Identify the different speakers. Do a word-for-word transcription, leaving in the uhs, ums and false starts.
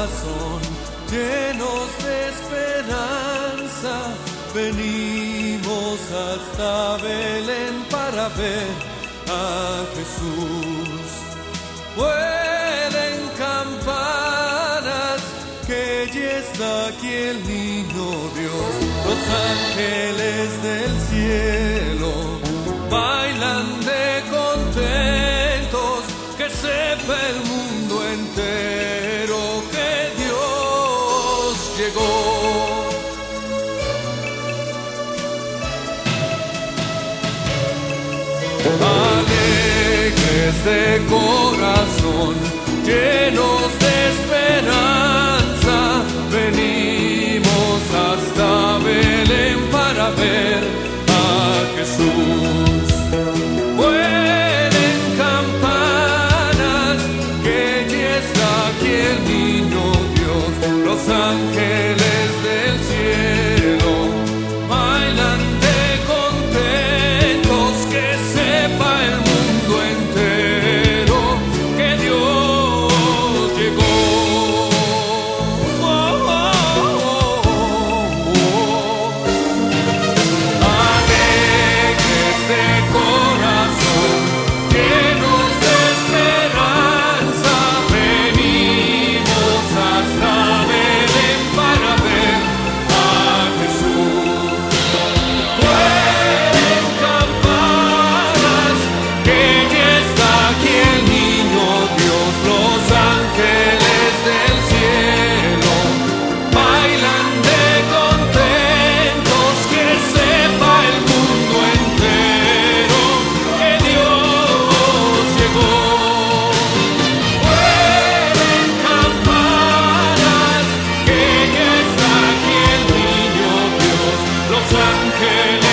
Speaker 1: corazón, llenos de esperanza, venimos hasta Belén para ver a Jesús. Vuelen campanas, que ya está aquí el niño Dios. Los ángeles del cielo bailan de contentos, que sepa el mundo entero que Dios llegó. Alegres de corazón, llenos de esperanza, venimos hasta Belén para ver a Jesús. Vuelen campanas, que ya está aquí el niño Dios. Los ángeles del cielo bailan de contentos, que sepa el mundo entero que Dios llegó. Oh, oh, oh, oh. Alegres de corazón, llenos de esperanza, venimos hasta Belén para ver a Jesús. Vuelen campanas, que ya está aquí el niño Dios. Los ángeles del cielo bailan de contentos, que sepa el mundo entero que Dios llegó. Vuelen campanas, que ya está aquí el niño Dios. Los ángeles